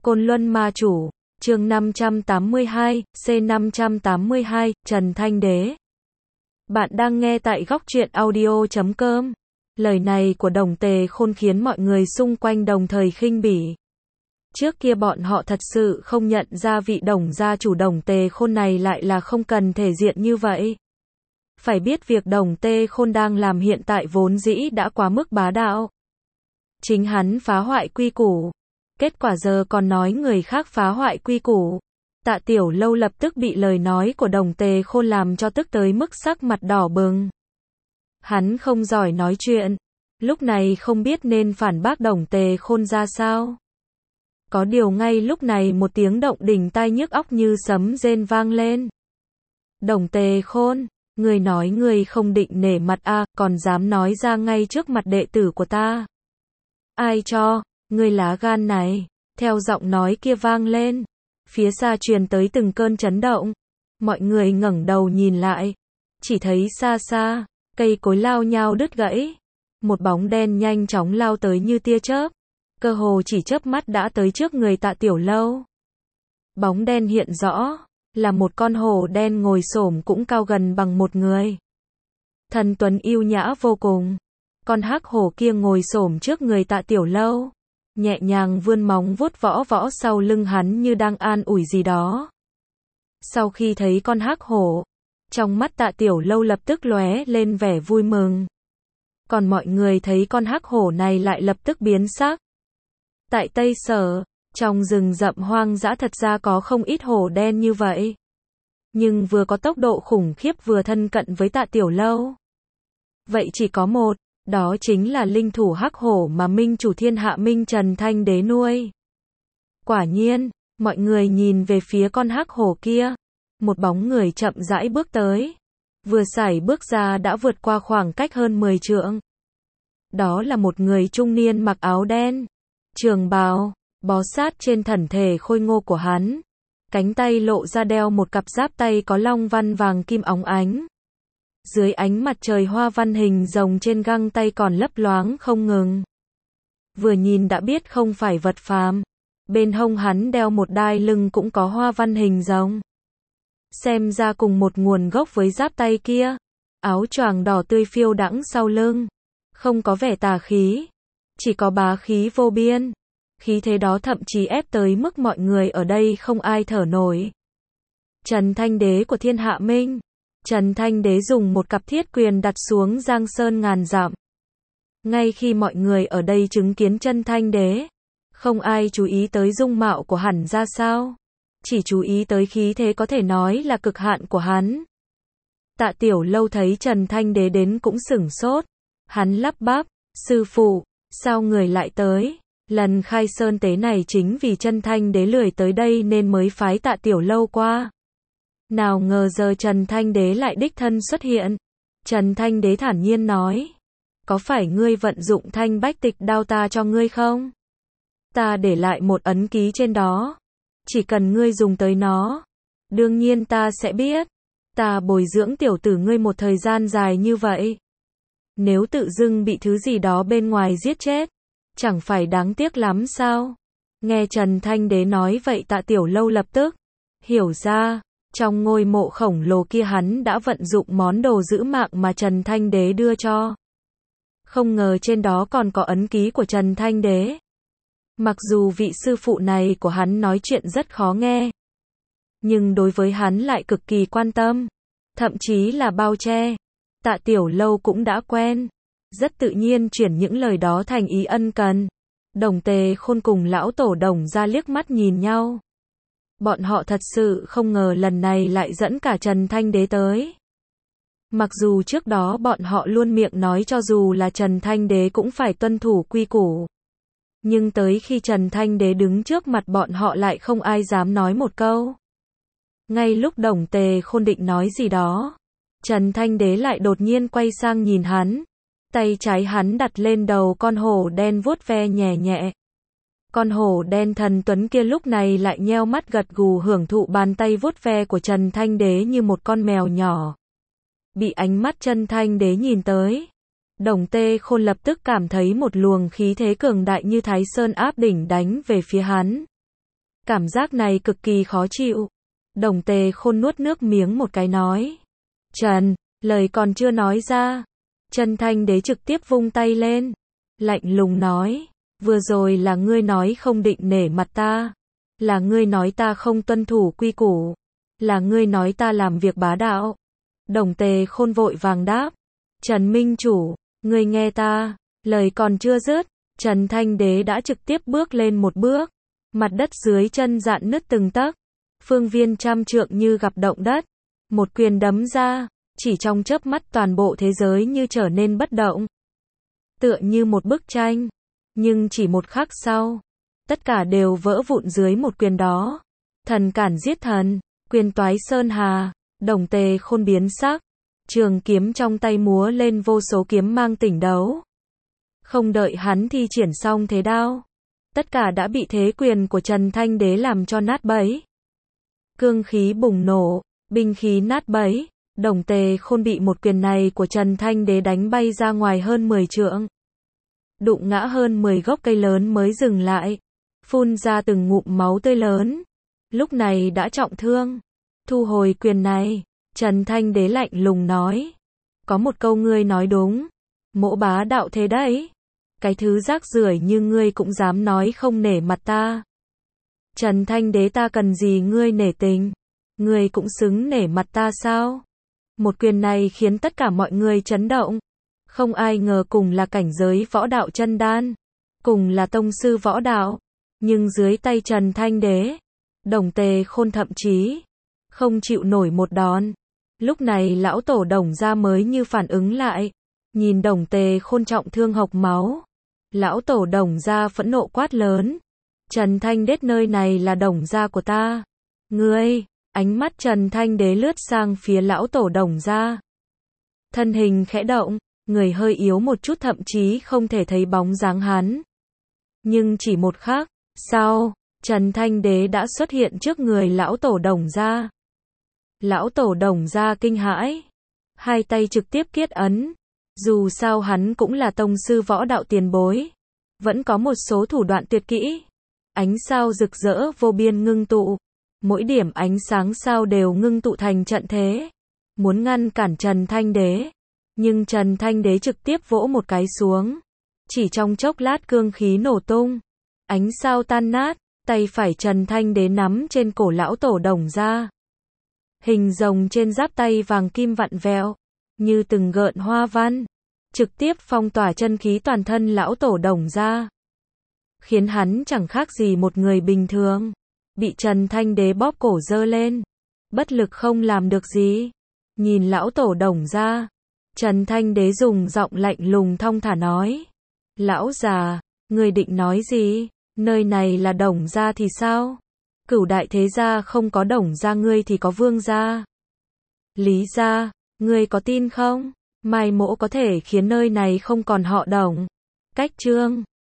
Côn Luân Ma Chủ, chương 582, C582, Trần Thanh Đế. Bạn đang nghe tại góc truyện audio.com. Lời này của Đồng Tề Khôn khiến mọi người xung quanh đồng thời khinh bỉ. Trước kia bọn họ thật sự không nhận ra vị Đồng gia chủ Đồng Tề Khôn này lại là không cần thể diện như vậy. Phải biết việc Đồng Tề Khôn đang làm hiện tại vốn dĩ đã quá mức bá đạo. Chính hắn phá hoại quy củ. Kết quả giờ còn nói người khác phá hoại quy củ. Tạ Tiểu Lâu lập tức bị lời nói của Đồng Tề Khôn làm cho tức tới mức sắc mặt đỏ bừng. Hắn không giỏi nói chuyện, lúc này không biết nên phản bác Đồng Tề Khôn ra sao. Có điều ngay lúc này một tiếng động đình tai nhức óc như sấm rền vang lên. Đồng Tề Khôn, người nói người không định nể mặt à, còn dám nói ra ngay trước mặt đệ tử của ta. Ai cho ngươi lá gan này? Theo giọng nói kia vang lên, phía xa truyền tới từng cơn chấn động. Mọi người ngẩng đầu nhìn lại, chỉ thấy xa xa, cây cối lao nhao đứt gãy. Một bóng đen nhanh chóng lao tới như tia chớp, cơ hồ chỉ chớp mắt đã tới trước người Tạ Tiểu Lâu. Bóng đen hiện rõ, là một con hổ đen ngồi xổm cũng cao gần bằng một người. Thần tuấn yêu nhã vô cùng. Con hắc hổ kia ngồi xổm trước người Tạ Tiểu Lâu, nhẹ nhàng vươn móng vuốt võ võ sau lưng hắn như đang an ủi gì đó. Sau khi thấy con hắc hổ, trong mắt Tạ Tiểu Lâu lập tức lóe lên vẻ vui mừng. Còn mọi người thấy con hắc hổ này lại lập tức biến sắc. Tại Tây Sở, trong rừng rậm hoang dã thật ra có không ít hổ đen như vậy. Nhưng vừa có tốc độ khủng khiếp vừa thân cận với Tạ Tiểu Lâu. Vậy chỉ có một. Đó chính là linh thủ hắc hổ mà minh chủ thiên hạ Minh Trần Thanh Đế nuôi. Quả nhiên, mọi người nhìn về phía con hắc hổ kia. Một bóng người chậm rãi bước tới. Vừa sải bước ra đã vượt qua khoảng cách hơn 10 trượng. Đó là một người trung niên mặc áo đen, trường bào, bó sát trên thân thể khôi ngô của hắn. Cánh tay lộ ra đeo một cặp giáp tay có long văn vàng kim óng ánh. Dưới ánh mặt trời hoa văn hình rồng trên găng tay còn lấp loáng không ngừng. Vừa nhìn đã biết không phải vật phàm. Bên hông hắn đeo một đai lưng cũng có hoa văn hình rồng. Xem ra cùng một nguồn gốc với giáp tay kia. Áo choàng đỏ tươi phiêu đãng sau lưng. Không có vẻ tà khí. Chỉ có bá khí vô biên. Khí thế đó thậm chí ép tới mức mọi người ở đây không ai thở nổi. Trần Thanh Đế của thiên hạ Minh. Trần Thanh Đế dùng một cặp thiết quyền đặt xuống Giang Sơn ngàn dặm. Ngay khi mọi người ở đây chứng kiến Trần Thanh Đế, không ai chú ý tới dung mạo của hắn ra sao, chỉ chú ý tới khí thế có thể nói là cực hạn của hắn. Tạ Tiểu Lâu thấy Trần Thanh Đế đến cũng sửng sốt, hắn lắp bắp, sư phụ, sao người lại tới? Lần khai sơn tế này chính vì Trần Thanh Đế lười tới đây nên mới phái Tạ Tiểu Lâu qua. Nào ngờ giờ Trần Thanh Đế lại đích thân xuất hiện. Trần Thanh Đế thản nhiên nói, có phải ngươi vận dụng Thanh Bách Tịch đao ta cho ngươi không? Ta để lại một ấn ký trên đó. Chỉ cần ngươi dùng tới nó, đương nhiên ta sẽ biết. Ta bồi dưỡng tiểu tử ngươi một thời gian dài như vậy. Nếu tự dưng bị thứ gì đó bên ngoài giết chết, chẳng phải đáng tiếc lắm sao? Nghe Trần Thanh Đế nói vậy Tạ Tiểu Lâu lập tức hiểu ra. Trong ngôi mộ khổng lồ kia hắn đã vận dụng món đồ giữ mạng mà Trần Thanh Đế đưa cho. Không ngờ trên đó còn có ấn ký của Trần Thanh Đế. Mặc dù vị sư phụ này của hắn nói chuyện rất khó nghe, nhưng đối với hắn lại cực kỳ quan tâm, thậm chí là bao che. Tạ Tiểu Lâu cũng đã quen, rất tự nhiên chuyển những lời đó thành ý ân cần. Đồng Tề Khôn cùng lão tổ Đồng ra liếc mắt nhìn nhau. Bọn họ thật sự không ngờ lần này lại dẫn cả Trần Thanh Đế tới. Mặc dù trước đó bọn họ luôn miệng nói cho dù là Trần Thanh Đế cũng phải tuân thủ quy củ. Nhưng tới khi Trần Thanh Đế đứng trước mặt bọn họ lại không ai dám nói một câu. Ngay lúc Đồng Tề Khôn định nói gì đó, Trần Thanh Đế lại đột nhiên quay sang nhìn hắn. Tay trái hắn đặt lên đầu con hổ đen vuốt ve nhẹ nhẹ. Con hổ đen thần tuấn kia lúc này lại nheo mắt gật gù hưởng thụ bàn tay vuốt ve của Trần Thanh Đế như một con mèo nhỏ. Bị ánh mắt Trần Thanh Đế nhìn tới, Đồng Tề Khôn lập tức cảm thấy một luồng khí thế cường đại như Thái Sơn áp đỉnh đánh về phía hắn. Cảm giác này cực kỳ khó chịu. Đồng Tề Khôn nuốt nước miếng một cái nói. Trần, lời còn chưa nói ra. Trần Thanh Đế trực tiếp vung tay lên. Lạnh lùng nói. Vừa rồi là ngươi nói không định nể mặt ta. Là ngươi nói ta không tuân thủ quy củ. Là ngươi nói ta làm việc bá đạo. Đồng Tề Khôn vội vàng đáp. Trần Minh Chủ, ngươi nghe ta. Lời còn chưa dứt, Trần Thanh Đế đã trực tiếp bước lên một bước. Mặt đất dưới chân rạn nứt từng tấc. Phương viên trăm trượng như gặp động đất. Một quyền đấm ra, chỉ trong chớp mắt toàn bộ thế giới như trở nên bất động. Tựa như một bức tranh. Nhưng chỉ một khắc sau, tất cả đều vỡ vụn dưới một quyền đó. Thần cản giết thần, quyền toái sơn hà, Đồng Tề Khôn biến sắc. Trường kiếm trong tay múa lên vô số kiếm mang tỉnh đấu. Không đợi hắn thi triển xong thế đao. Tất cả đã bị thế quyền của Trần Thanh Đế làm cho nát bấy. Cương khí bùng nổ, binh khí nát bấy. Đồng Tề Khôn bị một quyền này của Trần Thanh Đế đánh bay ra ngoài hơn 10 trượng. Đụng ngã hơn 10 gốc cây lớn mới dừng lại. Phun ra từng ngụm máu tươi lớn. Lúc này đã trọng thương. Thu hồi quyền này, Trần Thanh Đế lạnh lùng nói. Có một câu ngươi nói đúng. Mỗ bá đạo thế đấy. Cái thứ rác rưởi như ngươi cũng dám nói không nể mặt ta. Trần Thanh Đế ta cần gì ngươi nể tình. Ngươi cũng xứng nể mặt ta sao? Một quyền này khiến tất cả mọi người chấn động. Không ai ngờ cùng là cảnh giới võ đạo chân đan. Cùng là tông sư võ đạo. Nhưng dưới tay Trần Thanh Đế, Đồng Tề Khôn thậm chí không chịu nổi một đòn. Lúc này lão tổ Đồng gia mới như phản ứng lại. Nhìn Đồng Tề Khôn trọng thương hộc máu. Lão tổ Đồng gia phẫn nộ quát lớn. Trần Thanh Đế nơi này là Đồng gia của ta. Ngươi, ánh mắt Trần Thanh Đế lướt sang phía lão tổ Đồng gia. Thân hình khẽ động, người hơi yếu một chút thậm chí không thể thấy bóng dáng hắn. Nhưng chỉ một khắc sau, Trần Thanh Đế đã xuất hiện trước người lão tổ Đồng gia. Lão tổ Đồng gia kinh hãi. Hai tay trực tiếp kết ấn. Dù sao hắn cũng là tông sư võ đạo tiền bối. Vẫn có một số thủ đoạn tuyệt kỹ. Ánh sao rực rỡ vô biên ngưng tụ. Mỗi điểm ánh sáng sao đều ngưng tụ thành trận thế. Muốn ngăn cản Trần Thanh Đế. Nhưng Trần Thanh Đế trực tiếp vỗ một cái xuống. Chỉ trong chốc lát cương khí nổ tung. Ánh sao tan nát. Tay phải Trần Thanh Đế nắm trên cổ lão tổ Đồng gia. Hình rồng trên giáp tay vàng kim vặn vẹo. Như từng gợn hoa văn. Trực tiếp phong tỏa chân khí toàn thân lão tổ Đồng gia. Khiến hắn chẳng khác gì một người bình thường. Bị Trần Thanh Đế bóp cổ giơ lên. Bất lực không làm được gì. Nhìn lão tổ Đồng gia. Trần Thanh Đế dùng giọng lạnh lùng thong thả nói. Lão già, ngươi định nói gì? Nơi này là Đồng gia thì sao? Cửu đại thế gia không có Đồng gia ngươi thì có Vương gia. Lý gia, ngươi có tin không? Mai mỗ có thể khiến nơi này không còn họ Đồng. Cách chương